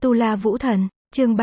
Tu La Vũ Thần, chương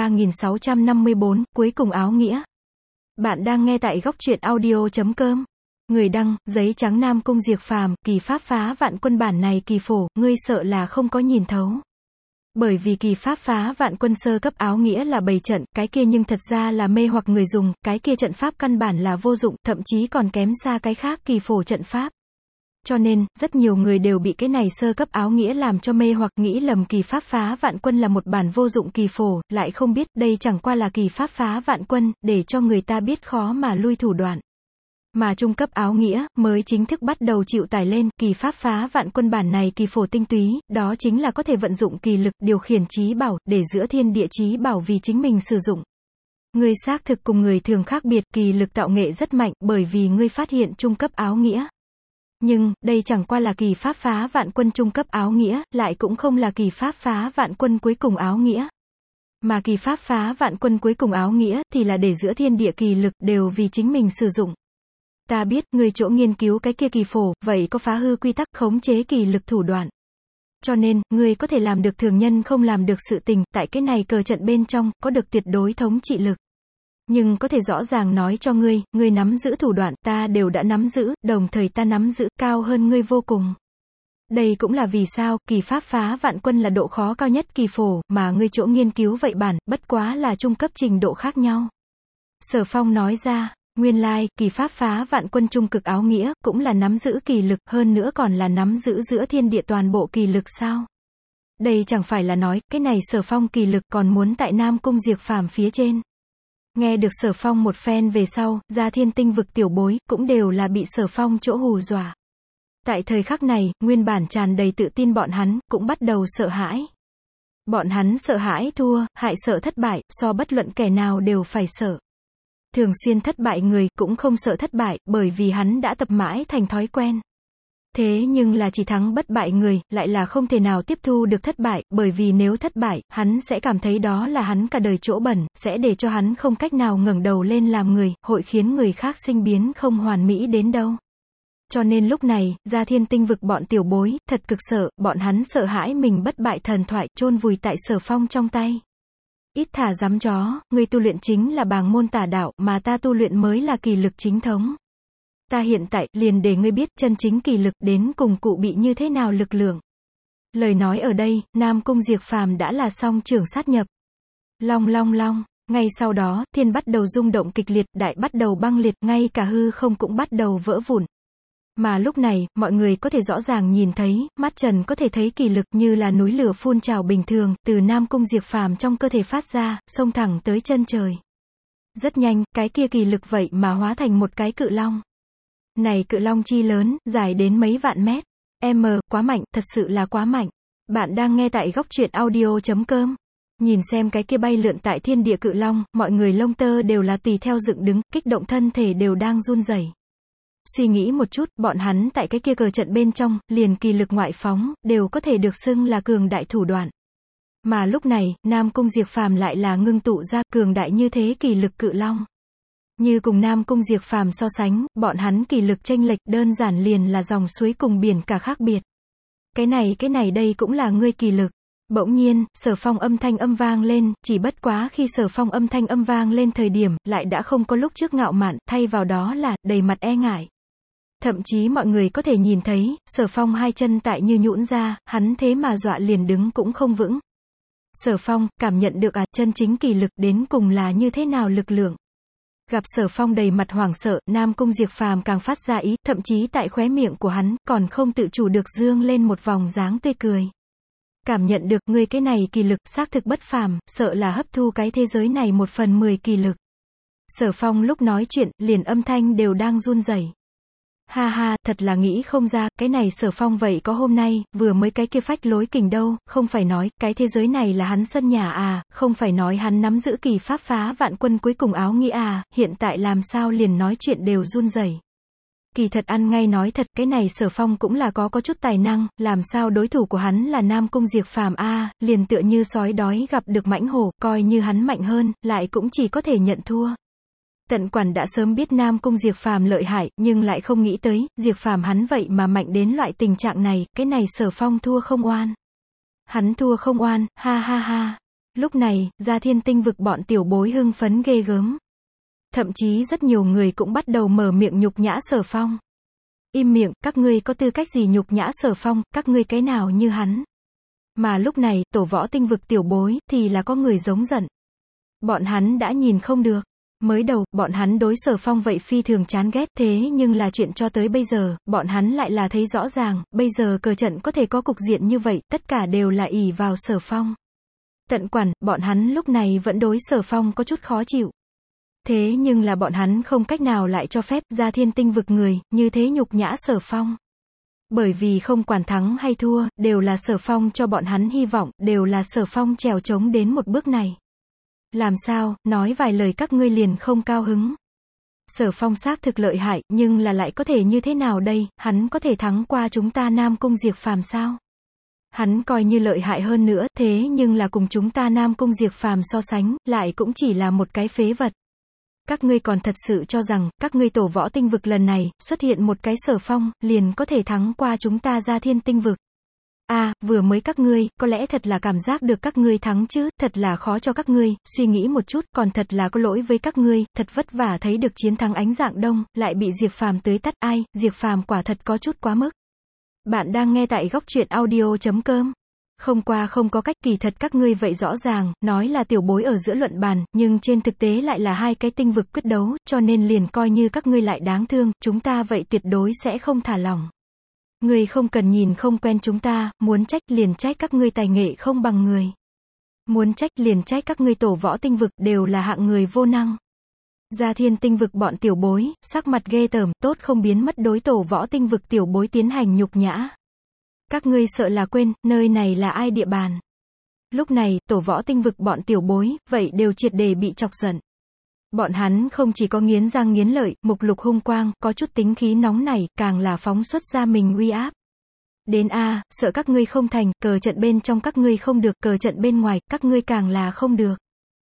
3654, cuối cùng áo nghĩa. Bạn đang nghe tại góc truyện audio.com. Người đăng, giấy trắng Nam Cung Diệp Phàm, kỳ pháp phá vạn quân bản này kỳ phổ, ngươi sợ là không có nhìn thấu. Bởi vì kỳ pháp phá vạn quân sơ cấp áo nghĩa là bày trận, cái kia nhưng thật ra là mê hoặc người dùng, cái kia trận pháp căn bản là vô dụng, thậm chí còn kém xa cái khác kỳ phổ trận pháp. Cho nên, rất nhiều người đều bị cái này sơ cấp áo nghĩa làm cho mê hoặc nghĩ lầm kỳ pháp phá vạn quân là một bản vô dụng kỳ phổ, lại không biết đây chẳng qua là kỳ pháp phá vạn quân, để cho người ta biết khó mà lui thủ đoạn. Mà trung cấp áo nghĩa, mới chính thức bắt đầu chịu tải lên, kỳ pháp phá vạn quân bản này kỳ phổ tinh túy, đó chính là có thể vận dụng kỳ lực, điều khiển chí bảo, để giữa thiên địa chí bảo vì chính mình sử dụng. Ngươi xác thực cùng người thường khác biệt, kỳ lực tạo nghệ rất mạnh, bởi vì ngươi phát hiện trung cấp áo nghĩa. Nhưng, đây chẳng qua là kỳ pháp phá vạn quân trung cấp áo nghĩa, lại cũng không là kỳ pháp phá vạn quân cuối cùng áo nghĩa. Mà kỳ pháp phá vạn quân cuối cùng áo nghĩa, thì là để giữa thiên địa kỳ lực, đều vì chính mình sử dụng. Ta biết, ngươi chỗ nghiên cứu cái kia kỳ phổ, vậy có phá hư quy tắc, khống chế kỳ lực thủ đoạn. Cho nên, ngươi có thể làm được thường nhân không làm được sự tình, tại cái này cờ trận bên trong, có được tuyệt đối thống trị lực. Nhưng có thể rõ ràng nói cho ngươi, ngươi nắm giữ thủ đoạn, ta đều đã nắm giữ, đồng thời ta nắm giữ, cao hơn ngươi vô cùng. Đây cũng là vì sao, kỳ pháp phá vạn quân là độ khó cao nhất kỳ phổ, mà ngươi chỗ nghiên cứu vậy bản, bất quá là trung cấp trình độ khác nhau. Sở Phong nói ra, nguyên lai, kỳ pháp phá vạn quân trung cực áo nghĩa, cũng là nắm giữ kỳ lực, hơn nữa còn là nắm giữ giữa thiên địa toàn bộ kỳ lực sao? Đây chẳng phải là nói, cái này Sở Phong kỳ lực còn muốn tại Nam Cung Diệp Phàm phía trên. Nghe được Sở Phong một phen về sau, Gia Thiên Tinh vực tiểu bối, cũng đều là bị Sở Phong chỗ hù dọa. Tại thời khắc này, nguyên bản tràn đầy tự tin bọn hắn, cũng bắt đầu sợ hãi. Bọn hắn sợ hãi thua, hại sợ thất bại, so bất luận kẻ nào đều phải sợ. Thường xuyên thất bại người, cũng không sợ thất bại, bởi vì hắn đã tập mãi thành thói quen. Thế nhưng là chỉ thắng bất bại người, lại là không thể nào tiếp thu được thất bại, bởi vì nếu thất bại, hắn sẽ cảm thấy đó là hắn cả đời chỗ bẩn, sẽ để cho hắn không cách nào ngẩng đầu lên làm người, hội khiến người khác sinh biến không hoàn mỹ đến đâu. Cho nên lúc này, Gia Thiên Tinh vực bọn tiểu bối, thật cực sợ, bọn hắn sợ hãi mình bất bại thần thoại, chôn vùi tại Sở Phong trong tay. Ít thả dám chó, ngươi tu luyện chính là bàng môn tà đạo, mà ta tu luyện mới là kỳ lực chính thống. Ta hiện tại, liền để ngươi biết, chân chính kỳ lực, đến cùng cụ bị như thế nào lực lượng. Lời nói ở đây, Nam Cung Diệp Phàm đã là song trưởng sát nhập. Long long long, ngay sau đó, thiên bắt đầu rung động kịch liệt, đại bắt đầu băng liệt, ngay cả hư không cũng bắt đầu vỡ vụn. Mà lúc này, mọi người có thể rõ ràng nhìn thấy, mắt trần có thể thấy kỳ lực như là núi lửa phun trào bình thường, từ Nam Cung Diệp Phàm trong cơ thể phát ra, xông thẳng tới chân trời. Rất nhanh, cái kia kỳ lực vậy mà hóa thành một cái cự long. Này cự long chi lớn, dài đến mấy vạn mét. Quá mạnh, thật sự là quá mạnh. Bạn đang nghe tại góc truyện audio.com. Nhìn xem cái kia bay lượn tại thiên địa cự long, mọi người lông tơ đều là tùy theo dựng đứng, kích động thân thể đều đang run rẩy. Suy nghĩ một chút, bọn hắn tại cái kia cờ trận bên trong, liền kỳ lực ngoại phóng, đều có thể được xưng là cường đại thủ đoạn. Mà lúc này, Nam Cung Diệp Phàm lại là ngưng tụ ra cường đại như thế kỳ lực cự long. Như cùng Nam Cung Diệp Phàm so sánh, bọn hắn kỳ lực chênh lệch đơn giản liền là dòng suối cùng biển cả khác biệt. Cái này đây cũng là ngươi kỳ lực. Bỗng nhiên, Sở Phong âm thanh âm vang lên, chỉ bất quá khi Sở Phong âm thanh âm vang lên thời điểm, lại đã không có lúc trước ngạo mạn, thay vào đó là, đầy mặt e ngại. Thậm chí mọi người có thể nhìn thấy, Sở Phong hai chân tại như nhũn ra, hắn thế mà dọa liền đứng cũng không vững. Sở Phong, cảm nhận được chân chính kỳ lực đến cùng là như thế nào lực lượng. Gặp Sở Phong đầy mặt hoảng sợ, Nam Cung Diệp Phàm càng phát ra ý, thậm chí tại khóe miệng của hắn, còn không tự chủ được dương lên một vòng dáng tươi cười. Cảm nhận được, ngươi cái này kỳ lực, xác thực bất phàm, sợ là hấp thu cái thế giới này 1/10 kỳ lực. Sở Phong lúc nói chuyện, liền âm thanh đều đang run rẩy. Ha ha, thật là nghĩ không ra, cái này Sở Phong vậy có hôm nay, vừa mới cái kia phách lối kình đâu, không phải nói, cái thế giới này là hắn sân nhà à, không phải nói hắn nắm giữ kỳ pháp phá vạn quân cuối cùng áo nghĩa à, hiện tại làm sao liền nói chuyện đều run rẩy. Kỳ thật ăn ngay nói thật, cái này Sở Phong cũng là có chút tài năng, làm sao đối thủ của hắn là Nam Cung Diệp Phàm a, liền tựa như sói đói gặp được mãnh hổ, coi như hắn mạnh hơn, lại cũng chỉ có thể nhận thua. Tận Quản đã sớm biết Nam Cung Diệp Phàm lợi hại, nhưng lại không nghĩ tới, Diệp Phàm hắn vậy mà mạnh đến loại tình trạng này, cái này Sở Phong thua không oan. Hắn thua không oan, ha ha ha. Lúc này, Gia Thiên Tinh vực bọn tiểu bối hưng phấn ghê gớm. Thậm chí rất nhiều người cũng bắt đầu mở miệng nhục nhã Sở Phong. Im miệng, các ngươi có tư cách gì nhục nhã Sở Phong, các ngươi cái nào như hắn. Mà lúc này, tổ võ tinh vực tiểu bối, thì là có người giống giận. Bọn hắn đã nhìn không được. Mới đầu, bọn hắn đối Sở Phong vậy phi thường chán ghét, thế nhưng là chuyện cho tới bây giờ, bọn hắn lại là thấy rõ ràng, bây giờ cờ trận có thể có cục diện như vậy, tất cả đều là ỷ vào Sở Phong. Tận quản, bọn hắn lúc này vẫn đối Sở Phong có chút khó chịu. Thế nhưng là bọn hắn không cách nào lại cho phép Gia Thiên Tinh vực người, như thế nhục nhã Sở Phong. Bởi vì không quản thắng hay thua, đều là Sở Phong cho bọn hắn hy vọng, đều là Sở Phong trèo trống đến một bước này. Làm sao, nói vài lời các ngươi liền không cao hứng. Sở Phong xác thực lợi hại, nhưng là lại có thể như thế nào đây, hắn có thể thắng qua chúng ta Nam Cung Diệp Phàm sao? Hắn coi như lợi hại hơn nữa, thế nhưng là cùng chúng ta Nam Cung Diệp Phàm so sánh, lại cũng chỉ là một cái phế vật. Các ngươi còn thật sự cho rằng, các ngươi tổ võ tinh vực lần này, xuất hiện một cái Sở Phong, liền có thể thắng qua chúng ta Gia Thiên Tinh vực. Vừa mới các ngươi, có lẽ thật là cảm giác được các ngươi thắng chứ, thật là khó cho các ngươi, suy nghĩ một chút, còn thật là có lỗi với các ngươi, thật vất vả thấy được chiến thắng Ánh Dạng Đông, lại bị Diệp Phàm tưới tắt, Diệp Phàm quả thật có chút quá mức. Bạn đang nghe tại góc truyện audio.com. Không có cách, kỳ thật các ngươi vậy rõ ràng, nói là tiểu bối ở giữa luận bàn, nhưng trên thực tế lại là hai cái tinh vực quyết đấu, cho nên liền coi như các ngươi lại đáng thương, chúng ta vậy tuyệt đối sẽ không thả lỏng. Ngươi không cần nhìn không quen chúng ta, muốn trách liền trách các ngươi tài nghệ không bằng người. Muốn trách liền trách các ngươi tổ võ tinh vực, đều là hạng người vô năng. Gia Thiên Tinh vực bọn tiểu bối, sắc mặt ghê tởm, tốt không biến mất đối tổ võ tinh vực tiểu bối tiến hành nhục nhã. Các ngươi sợ là quên, nơi này là ai địa bàn. Lúc này, tổ võ tinh vực bọn tiểu bối, vậy đều triệt để bị chọc giận. Bọn hắn không chỉ có nghiến răng nghiến lợi, mục lục hung quang, có chút tính khí nóng nảy, càng là phóng xuất ra mình uy áp. Đến sợ các ngươi không thành, cờ trận bên trong các ngươi không được, cờ trận bên ngoài, các ngươi càng là không được.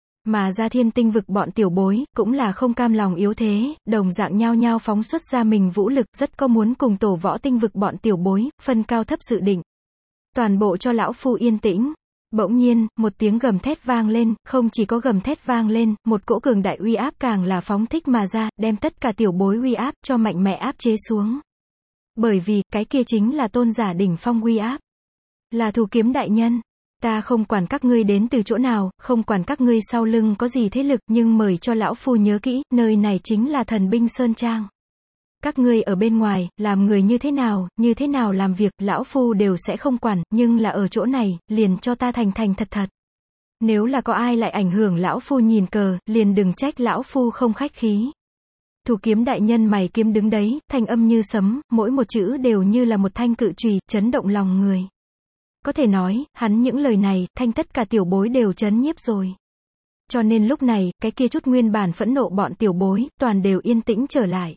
Mà Gia Thiên Tinh vực bọn tiểu bối, cũng là không cam lòng yếu thế, đồng dạng nhao nhao phóng xuất ra mình vũ lực, rất có muốn cùng tổ võ tinh vực bọn tiểu bối, phân cao thấp dự định. Toàn bộ cho lão phu yên tĩnh. Bỗng nhiên, một tiếng gầm thét vang lên, không chỉ có gầm thét vang lên, một cỗ cường đại uy áp càng là phóng thích mà ra, đem tất cả tiểu bối uy áp, cho mạnh mẽ áp chế xuống. Bởi vì, cái kia chính là tôn giả đỉnh phong uy áp. Là Thủ Kiếm đại nhân. Ta không quản các ngươi đến từ chỗ nào, không quản các ngươi sau lưng có gì thế lực, nhưng mời cho lão phu nhớ kỹ, nơi này chính là Thần Binh Sơn Trang. Các ngươi ở bên ngoài, làm người như thế nào làm việc, lão phu đều sẽ không quản, nhưng là ở chỗ này, liền cho ta thành thành thật thật. Nếu là có ai lại ảnh hưởng lão phu nhìn cờ, liền đừng trách lão phu không khách khí. Thủ Kiếm đại nhân mày kiếm đứng đấy, thanh âm như sấm, mỗi một chữ đều như là một thanh cự chùy, chấn động lòng người. Có thể nói, hắn những lời này, thanh tất cả tiểu bối đều chấn nhiếp rồi. Cho nên lúc này, cái kia chút nguyên bản phẫn nộ bọn tiểu bối, toàn đều yên tĩnh trở lại.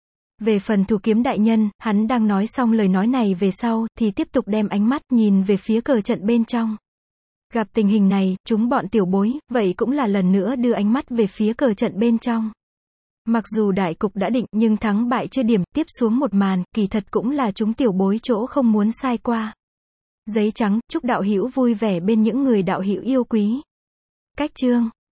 Về phần Thủ Kiếm đại nhân, hắn đang nói xong lời nói này về sau, thì tiếp tục đem ánh mắt nhìn về phía cờ trận bên trong. Gặp tình hình này, chúng bọn tiểu bối, vậy cũng là lần nữa đưa ánh mắt về phía cờ trận bên trong. Mặc dù đại cục đã định, nhưng thắng bại chưa điểm, tiếp xuống một màn, kỳ thật cũng là chúng tiểu bối chỗ không muốn sai qua. Giấy trắng, chúc đạo hữu vui vẻ bên những người đạo hữu yêu quý. Cách chương